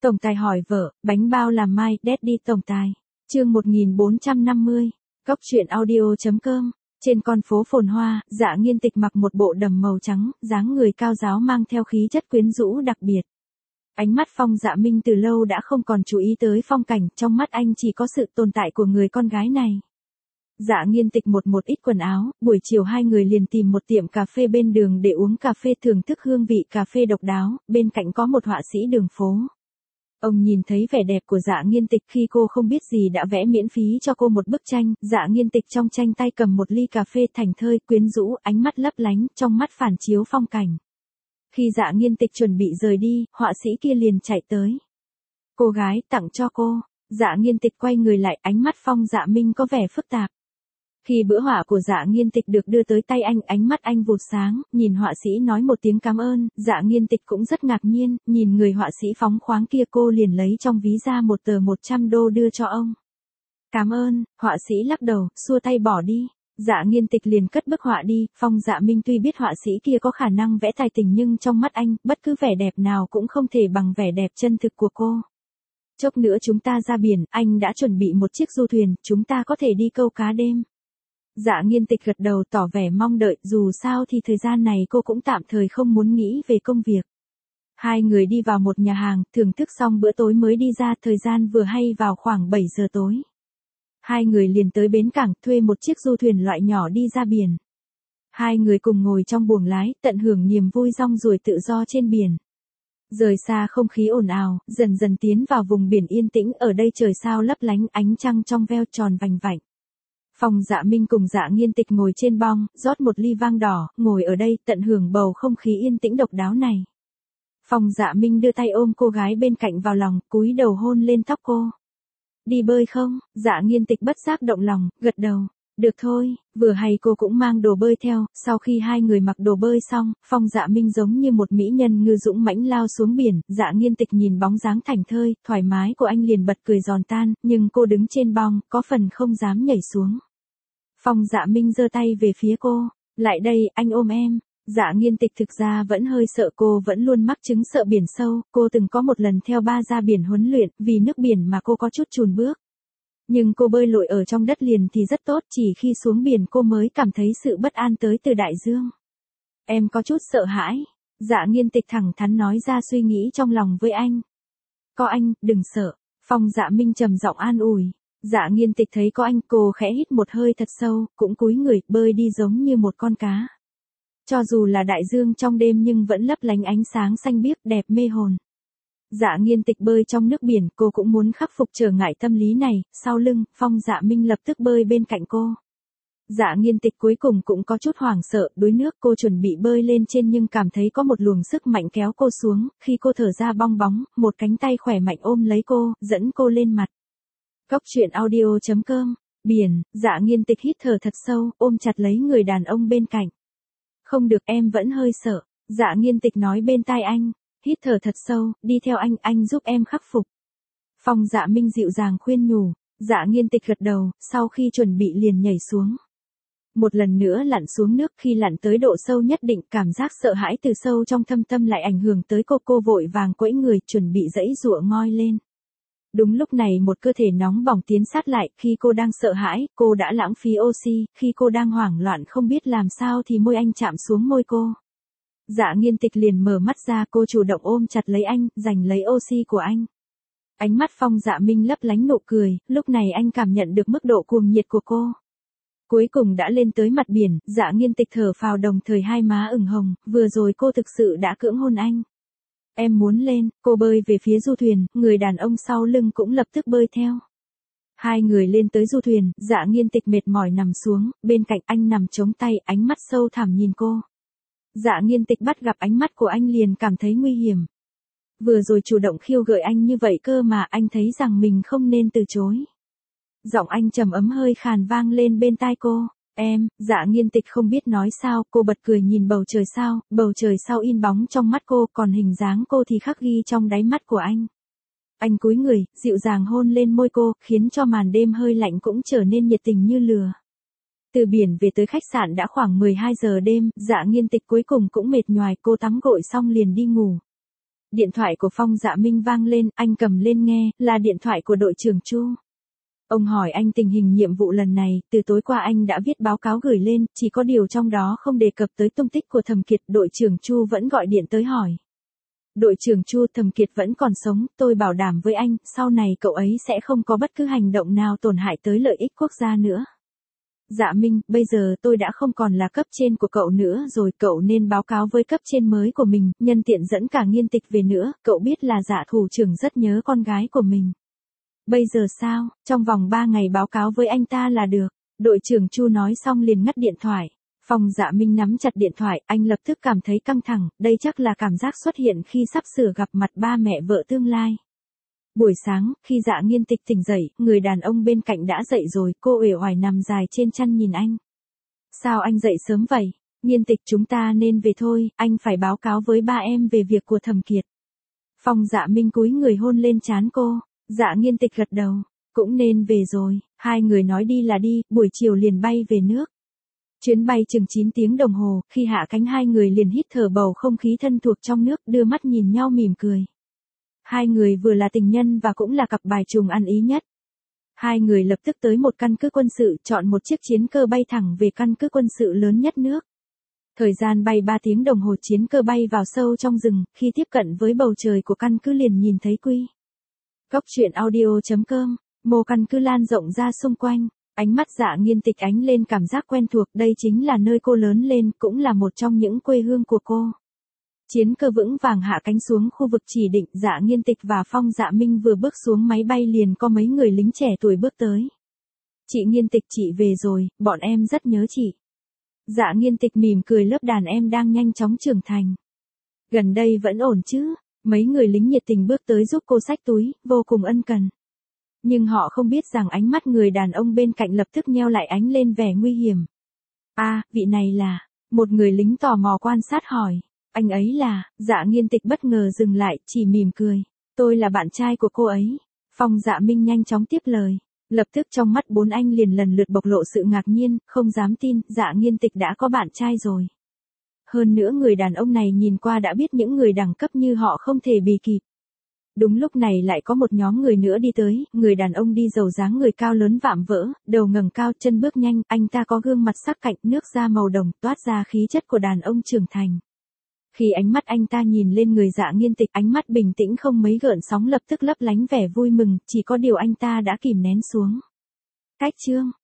Tổng tài hỏi vợ, bánh bao làm mai, Daddy tổng tài. Chương 1450. Góc truyện audio.com. Trên con phố phồn hoa, Dạ Nghiên Tịch mặc một bộ đầm màu trắng, dáng người cao ráo mang theo khí chất quyến rũ đặc biệt. Ánh mắt Phong Dạ Minh từ lâu đã không còn chú ý tới phong cảnh, trong mắt anh chỉ có sự tồn tại của người con gái này. Dạ Nghiên Tịch một ít quần áo, buổi chiều hai người liền tìm một tiệm cà phê bên đường để uống cà phê thưởng thức hương vị cà phê độc đáo, bên cạnh có một họa sĩ đường phố. Ông nhìn thấy vẻ đẹp của Dạ Nghiên Tịch khi cô không biết gì đã vẽ miễn phí cho cô một bức tranh, Dạ Nghiên Tịch trong tranh tay cầm một ly cà phê thảnh thơi, quyến rũ, ánh mắt lấp lánh, trong mắt phản chiếu phong cảnh. Khi Dạ Nghiên Tịch chuẩn bị rời đi, họa sĩ kia liền chạy tới. Cô gái tặng cho cô. Dạ Nghiên Tịch quay người lại, ánh mắt Phong Dạ Minh có vẻ phức tạp. Khi bữa họa của Dạ Nghiên Tịch được đưa tới tay anh, ánh mắt anh vụt sáng, nhìn họa sĩ nói một tiếng cảm ơn, Dạ Nghiên Tịch cũng rất ngạc nhiên, nhìn người họa sĩ phóng khoáng kia, cô liền lấy trong ví ra một tờ 100 đô đưa cho ông. Cảm ơn, họa sĩ lắc đầu, xua tay bỏ đi. Dạ Nghiên Tịch liền cất bức họa đi. Phong Dạ Minh tuy biết họa sĩ kia có khả năng vẽ tài tình nhưng trong mắt anh, bất cứ vẻ đẹp nào cũng không thể bằng vẻ đẹp chân thực của cô. Chốc nữa chúng ta ra biển, anh đã chuẩn bị một chiếc du thuyền, chúng ta có thể đi câu cá đêm. Dạ Nghiên Tịch gật đầu tỏ vẻ mong đợi, dù sao thì thời gian này cô cũng tạm thời không muốn nghĩ về công việc. Hai người đi vào một nhà hàng, thưởng thức xong bữa tối mới đi ra, thời gian vừa hay vào khoảng 7 giờ tối. Hai người liền tới bến cảng, thuê một chiếc du thuyền loại nhỏ đi ra biển. Hai người cùng ngồi trong buồng lái, tận hưởng niềm vui rong ruổi tự do trên biển. Rời xa không khí ồn ào, dần dần tiến vào vùng biển yên tĩnh, ở đây trời sao lấp lánh, ánh trăng trong veo tròn vành vạnh. Phong Dạ Minh cùng Dạ Nghiên Tịch ngồi trên bong, rót một ly vang đỏ, ngồi ở đây, tận hưởng bầu không khí yên tĩnh độc đáo này. Phong Dạ Minh đưa tay ôm cô gái bên cạnh vào lòng, cúi đầu hôn lên tóc cô. Đi bơi không? Dạ Nghiên Tịch bất giác động lòng, gật đầu. Được thôi, vừa hay cô cũng mang đồ bơi theo. Sau khi hai người mặc đồ bơi xong, Phong Dạ Minh giống như một mỹ nhân ngư dũng mãnh lao xuống biển. Dạ Nghiên Tịch nhìn bóng dáng thảnh thơi, thoải mái của anh liền bật cười giòn tan, nhưng cô đứng trên bong, có phần không dám nhảy xuống. Phong Dạ Minh giơ tay về phía cô. Lại đây, anh ôm em. Dạ Nghiên Tịch thực ra vẫn hơi sợ, cô vẫn luôn mắc chứng sợ biển sâu, cô từng có một lần theo ba ra biển huấn luyện, vì nước biển mà cô có chút chùn bước. Nhưng cô bơi lội ở trong đất liền thì rất tốt, chỉ khi xuống biển cô mới cảm thấy sự bất an tới từ đại dương. Em có chút sợ hãi. Dạ Nghiên Tịch thẳng thắn nói ra suy nghĩ trong lòng với anh. Có anh, đừng sợ. Phong Dạ Minh trầm giọng an ủi. Dạ Nghiên Tịch thấy có anh, cô khẽ hít một hơi thật sâu, cũng cúi người, bơi đi giống như một con cá. Cho dù là đại dương trong đêm nhưng vẫn lấp lánh ánh sáng xanh biếc đẹp mê hồn. Dạ Nghiên Tịch bơi trong nước biển, cô cũng muốn khắc phục trở ngại tâm lý này, sau lưng, Phong Dạ Minh lập tức bơi bên cạnh cô. Dạ Nghiên Tịch cuối cùng cũng có chút hoảng sợ, đuối nước, cô chuẩn bị bơi lên trên nhưng cảm thấy có một luồng sức mạnh kéo cô xuống, khi cô thở ra bong bóng, một cánh tay khỏe mạnh ôm lấy cô, dẫn cô lên mặt. Góc truyện audio.com. Biển. Dạ Nghiên Tịch hít thở thật sâu, ôm chặt lấy người đàn ông bên cạnh. Không được, em vẫn hơi sợ. Dạ Nghiên Tịch nói bên tai anh. Hít thở thật sâu, đi theo anh giúp em khắc phục. Phong Dạ Minh dịu dàng khuyên nhủ. Dạ Nghiên Tịch gật đầu, sau khi chuẩn bị liền nhảy xuống. Một lần nữa lặn xuống nước, khi lặn tới độ sâu nhất định, cảm giác sợ hãi từ sâu trong thâm tâm lại ảnh hưởng tới cô vội vàng quẫy người, chuẩn bị giãy giụa ngoi lên. Đúng lúc này một cơ thể nóng bỏng tiến sát lại, khi cô đang sợ hãi, cô đã lãng phí oxy, khi cô đang hoảng loạn không biết làm sao thì môi anh chạm xuống môi cô. Dạ Nghiên Tịch liền mở mắt ra, cô chủ động ôm chặt lấy anh, giành lấy oxy của anh. Ánh mắt Phong Dạ Minh lấp lánh nụ cười, lúc này anh cảm nhận được mức độ cuồng nhiệt của cô. Cuối cùng đã lên tới mặt biển, Dạ Nghiên Tịch thở phào đồng thời hai má ửng hồng, vừa rồi cô thực sự đã cưỡng hôn anh. Em muốn lên, cô bơi về phía du thuyền, người đàn ông sau lưng cũng lập tức bơi theo. Hai người lên tới du thuyền, Dạ Nghiên Tịch mệt mỏi nằm xuống, bên cạnh anh nằm chống tay, ánh mắt sâu thẳm nhìn cô. Dạ Nghiên Tịch bắt gặp ánh mắt của anh liền cảm thấy nguy hiểm. Vừa rồi chủ động khiêu gợi anh như vậy cơ mà, anh thấy rằng mình không nên từ chối. Giọng anh trầm ấm hơi khàn vang lên bên tai cô. Em. Dạ Nghiên Tịch không biết nói sao, cô bật cười nhìn bầu trời sao in bóng trong mắt cô, còn hình dáng cô thì khắc ghi trong đáy mắt của anh. Anh cúi người, dịu dàng hôn lên môi cô, khiến cho màn đêm hơi lạnh cũng trở nên nhiệt tình như lửa. Từ biển về tới khách sạn đã khoảng 12 giờ đêm, Dạ Nghiên Tịch cuối cùng cũng mệt nhoài, cô tắm gội xong liền đi ngủ. Điện thoại của Phong Dạ Minh vang lên, anh cầm lên nghe, là điện thoại của đội trưởng Chu. Ông hỏi anh tình hình nhiệm vụ lần này, từ tối qua anh đã viết báo cáo gửi lên, chỉ có điều trong đó không đề cập tới tung tích của Thẩm Kiệt, đội trưởng Chu vẫn gọi điện tới hỏi. Đội trưởng Chu, Thẩm Kiệt vẫn còn sống, tôi bảo đảm với anh, sau này cậu ấy sẽ không có bất cứ hành động nào tổn hại tới lợi ích quốc gia nữa. Dạ Minh, bây giờ tôi đã không còn là cấp trên của cậu nữa rồi, cậu nên báo cáo với cấp trên mới của mình, nhân tiện dẫn cả Nghiên Tịch về nữa, cậu biết là Dạ thủ trưởng rất nhớ con gái của mình. Bây giờ sao, trong vòng 3 ngày báo cáo với anh ta là được. Đội trưởng Chu nói xong liền ngắt điện thoại. Phong Dạ Minh nắm chặt điện thoại, anh lập tức cảm thấy căng thẳng, đây chắc là cảm giác xuất hiện khi sắp sửa gặp mặt ba mẹ vợ tương lai. Buổi sáng, khi Dạ Nghiên Tịch tỉnh dậy, người đàn ông bên cạnh đã dậy rồi, cô uể oải nằm dài trên chăn nhìn anh. Sao anh dậy sớm vậy? Nghiên Tịch, chúng ta nên về thôi, anh phải báo cáo với ba em về việc của Thẩm Kiệt. Phong Dạ Minh cúi người hôn lên trán cô. Dạ Nghiên Tịch gật đầu, cũng nên về rồi, hai người nói đi là đi, buổi chiều liền bay về nước. Chuyến bay chừng 9 tiếng đồng hồ, khi hạ cánh hai người liền hít thở bầu không khí thân thuộc trong nước, đưa mắt nhìn nhau mỉm cười. Hai người vừa là tình nhân và cũng là cặp bài trùng ăn ý nhất. Hai người lập tức tới một căn cứ quân sự, chọn một chiếc chiến cơ bay thẳng về căn cứ quân sự lớn nhất nước. Thời gian bay 3 tiếng đồng hồ, chiến cơ bay vào sâu trong rừng, khi tiếp cận với bầu trời của căn cứ liền nhìn thấy Quy. Góc truyện audio.com, mô căn cứ lan rộng ra xung quanh, ánh mắt Dạ Nghiên Tịch ánh lên cảm giác quen thuộc, đây chính là nơi cô lớn lên, cũng là một trong những quê hương của cô. Chiến cơ vững vàng hạ cánh xuống khu vực chỉ định, Dạ Nghiên Tịch và Phong Dạ Minh vừa bước xuống máy bay liền có mấy người lính trẻ tuổi bước tới. Chị Nghiên Tịch, chị về rồi, bọn em rất nhớ chị. Dạ Nghiên Tịch mỉm cười, lớp đàn em đang nhanh chóng trưởng thành. Gần đây vẫn ổn chứ? Mấy người lính nhiệt tình bước tới giúp cô xách túi, vô cùng ân cần. Nhưng họ không biết rằng ánh mắt người đàn ông bên cạnh lập tức nheo lại, ánh lên vẻ nguy hiểm. Vị này là, một người lính tò mò quan sát hỏi. Anh ấy là, Dạ Nghiên Tịch bất ngờ dừng lại, chỉ mỉm cười. Tôi là bạn trai của cô ấy. Phong Dạ Minh nhanh chóng tiếp lời. Lập tức trong mắt bốn anh liền lần lượt bộc lộ sự ngạc nhiên, không dám tin, Dạ Nghiên Tịch đã có bạn trai rồi. Hơn nữa người đàn ông này nhìn qua đã biết những người đẳng cấp như họ không thể bì kịp. Đúng lúc này lại có một nhóm người nữa đi tới, người đàn ông đi giàu dáng người cao lớn vạm vỡ, đầu ngẩng cao, chân bước nhanh, anh ta có gương mặt sắc cạnh, nước da màu đồng, toát ra khí chất của đàn ông trưởng thành. Khi ánh mắt anh ta nhìn lên người Dạ Nghiên Tịch, ánh mắt bình tĩnh không mấy gợn sóng, lập tức lấp lánh vẻ vui mừng, chỉ có điều anh ta đã kìm nén xuống. Cách chương